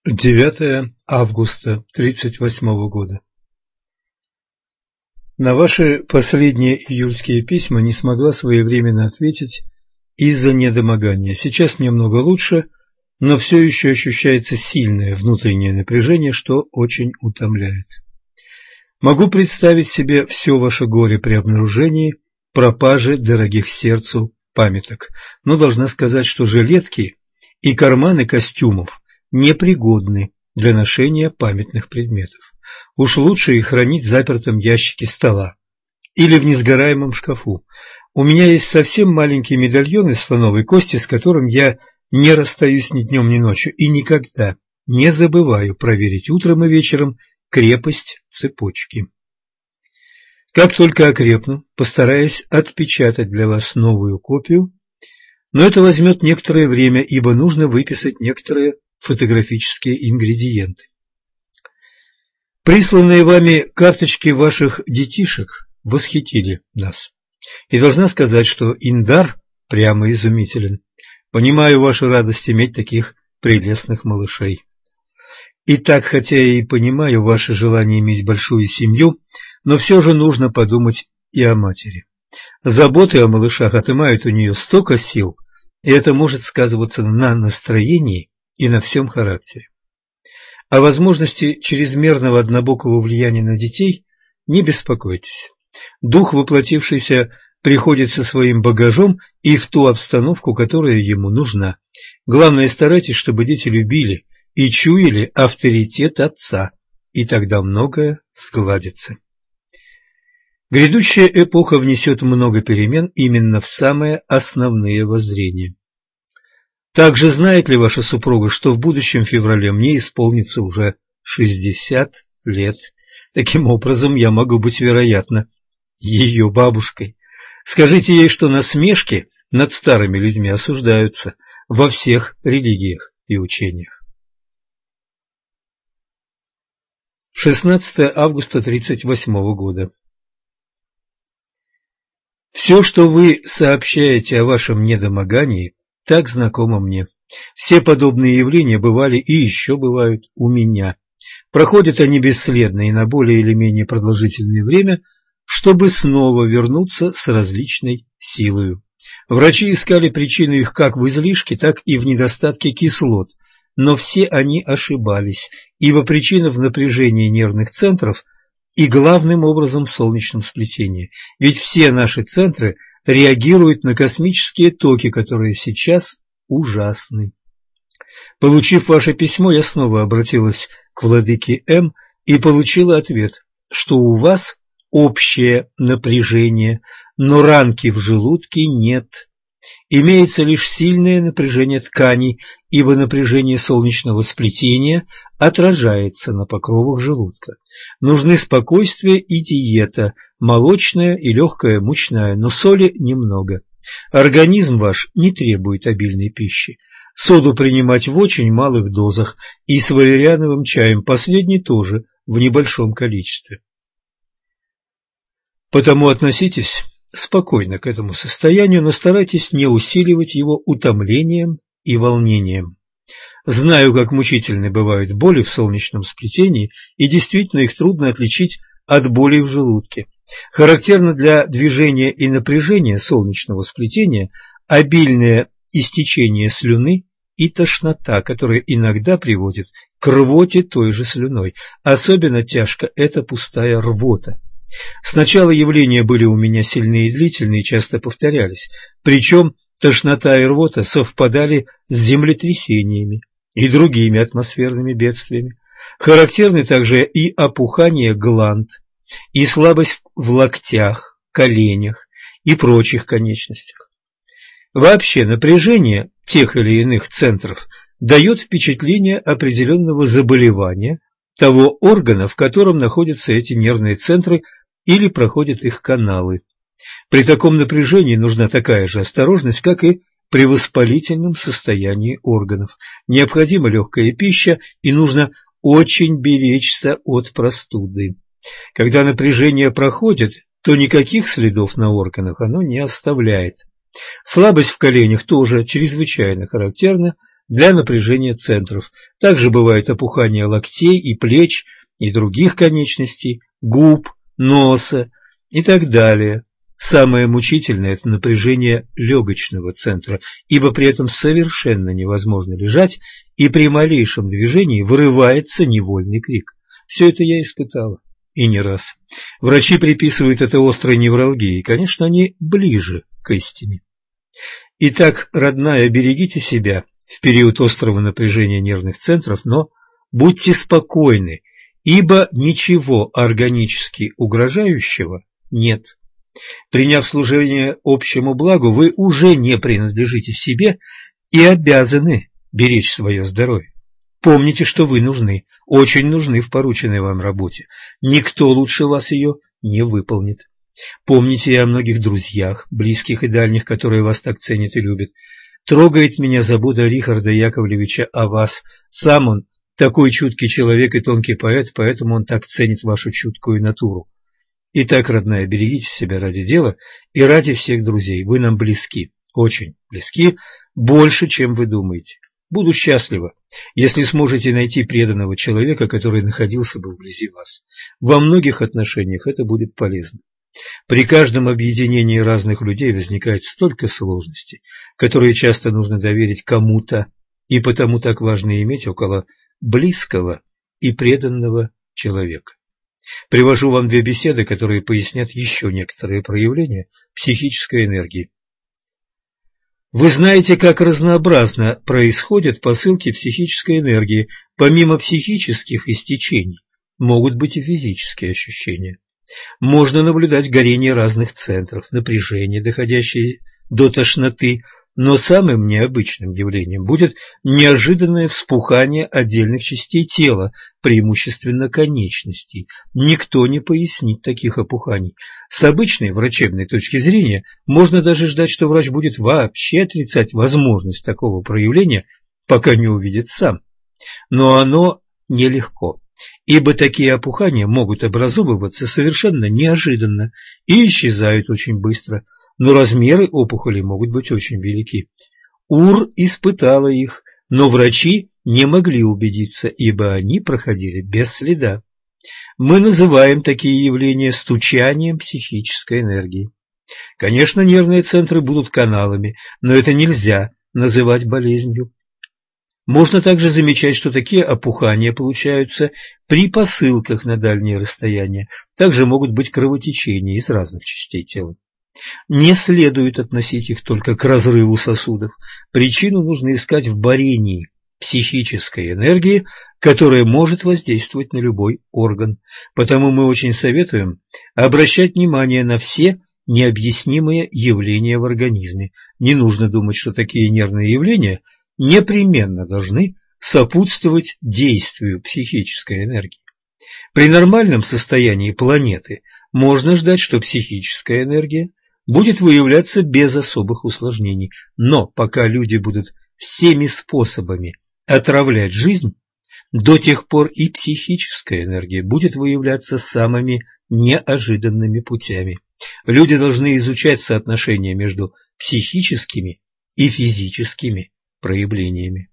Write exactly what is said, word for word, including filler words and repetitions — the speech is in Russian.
девятое августа тридцать восьмого года. На ваши последние июльские письма не смогла своевременно ответить из-за недомогания. Сейчас немного лучше, но все еще ощущается сильное внутреннее напряжение, что очень утомляет. Могу представить себе все ваше горе при обнаружении пропажи дорогих сердцу памяток, но должна сказать, что жилетки и карманы костюмов непригодны для ношения памятных предметов. Уж лучше их хранить в запертом ящике стола или в несгораемом шкафу. У меня есть совсем маленький медальон из слоновой кости, с которым я не расстаюсь ни днем, ни ночью, и никогда не забываю проверить утром и вечером крепость цепочки. Как только окрепну, постараюсь отпечатать для вас новую копию, но это возьмет некоторое время, ибо нужно выписать некоторые фотографические ингредиенты. Присланные вами карточки ваших детишек восхитили нас. И должна сказать, что Индар прямо изумителен. Понимаю вашу радость иметь таких прелестных малышей. Итак, хотя я и понимаю ваше желание иметь большую семью, но все же нужно подумать и о матери. Заботы о малышах отнимают у нее столько сил, и это может сказываться на настроении и на всем характере. О возможности чрезмерного однобокого влияния на детей не беспокойтесь. Дух, воплотившийся, приходит со своим багажом и в ту обстановку, которая ему нужна. Главное, старайтесь, чтобы дети любили и чуяли авторитет отца, и тогда многое сгладится. Грядущая эпоха внесет много перемен именно в самые основные воззрения. Также знает ли ваша супруга, что в будущем феврале мне исполнится уже шестьдесят лет? Таким образом, я могу быть, вероятно, ее бабушкой. Скажите ей, что насмешки над старыми людьми осуждаются во всех религиях и учениях. шестнадцатое августа тридцать восьмого года. Все, что вы сообщаете о вашем недомогании, так знакомо мне. Все подобные явления бывали и еще бывают у меня. Проходят они бесследно и на более или менее продолжительное время, чтобы снова вернуться с различной силою. Врачи искали причину их как в излишке, так и в недостатке кислот, но все они ошибались, ибо причина в напряжении нервных центров и главным образом в солнечном сплетении. Ведь все наши центры реагируют на космические токи, которые сейчас ужасны. Получив ваше письмо, я снова обратилась к владыке М и получила ответ, что у вас общее напряжение, но ранки в желудке нет. Имеется лишь сильное напряжение тканей, ибо напряжение солнечного сплетения отражается на покровах желудка. Нужны спокойствие и диета, молочная и легкая мучная, но соли немного. Организм ваш не требует обильной пищи. Соду принимать в очень малых дозах и с валериановым чаем, последний тоже в небольшом количестве. Потому относитесь спокойно к этому состоянию, но старайтесь не усиливать его утомлением и волнением. Знаю, как мучительны бывают боли в солнечном сплетении, и действительно их трудно отличить от болей в желудке. Характерно для движения и напряжения солнечного сплетения обильное истечение слюны и тошнота, которая иногда приводит к рвоте той же слюной. Особенно тяжко это пустая рвота. Сначала явления были у меня сильные и длительные, часто повторялись, причем тошнота и рвота совпадали с землетрясениями и другими атмосферными бедствиями. Характерны также и опухание гланд, и слабость в локтях, коленях и прочих конечностях. Вообще напряжение тех или иных центров дает впечатление определенного заболевания того органа, в котором находятся эти нервные центры или проходят их каналы. При таком напряжении нужна такая же осторожность, как и при воспалительном состоянии органов. Необходима легкая пища и нужно очень беречься от простуды. Когда напряжение проходит, то никаких следов на органах оно не оставляет. Слабость в коленях тоже чрезвычайно характерна для напряжения центров. Также бывает опухание локтей и плеч, и других конечностей, губ, носа и так далее. Самое мучительное – это напряжение легочного центра, ибо при этом совершенно невозможно лежать, и при малейшем движении вырывается невольный крик. Все это я испытала, и не раз. Врачи приписывают это острой невралгии, и, конечно, они ближе к истине. Итак, родная, берегите себя в период острого напряжения нервных центров, но будьте спокойны, ибо ничего органически угрожающего нет. Приняв служение общему благу, вы уже не принадлежите себе и обязаны беречь свое здоровье. Помните, что вы нужны, очень нужны в порученной вам работе. Никто лучше вас ее не выполнит. Помните и о многих друзьях, близких и дальних, которые вас так ценят и любят. Трогает меня забота Рихарда Яковлевича о вас. Сам он такой чуткий человек и тонкий поэт, поэтому он так ценит вашу чуткую натуру. Итак, родная, берегите себя ради дела и ради всех друзей. Вы нам близки, очень близки, больше, чем вы думаете. Буду счастлива, если сможете найти преданного человека, который находился бы вблизи вас. Во многих отношениях это будет полезно. При каждом объединении разных людей возникает столько сложностей, которые часто нужно доверить кому-то, и потому так важно иметь около близкого и преданного человека. Привожу вам две беседы, которые пояснят еще некоторые проявления психической энергии. Вы знаете, как разнообразно происходят посылки психической энергии. Помимо психических истечений могут быть и физические ощущения. Можно наблюдать горение разных центров, напряжение, доходящее до тошноты, но самым необычным явлением будет неожиданное вспухание отдельных частей тела, преимущественно конечностей. Никто не пояснит таких опуханий. С обычной врачебной точки зрения можно даже ждать, что врач будет вообще отрицать возможность такого проявления, пока не увидит сам. Но оно нелегко, ибо такие опухания могут образовываться совершенно неожиданно и исчезают очень быстро. Но размеры опухолей могут быть очень велики. Ур испытала их, но врачи не могли убедиться, ибо они проходили без следа. Мы называем такие явления стучанием психической энергии. Конечно, нервные центры будут каналами, но это нельзя называть болезнью. Можно также замечать, что такие опухания получаются при посылках на дальние расстояния. Также могут быть кровотечения из разных частей тела. Не следует относить их только к разрыву сосудов. Причину нужно искать в борении психической энергии, которая может воздействовать на любой орган. Потому мы очень советуем обращать внимание на все необъяснимые явления в организме. Не нужно думать, что такие нервные явления непременно должны сопутствовать действию психической энергии. При нормальном состоянии планеты можно ждать, что психическая энергия будет выявляться без особых усложнений. Но пока люди будут всеми способами отравлять жизнь, до тех пор и психическая энергия будет выявляться самыми неожиданными путями. Люди должны изучать соотношение между психическими и физическими проявлениями.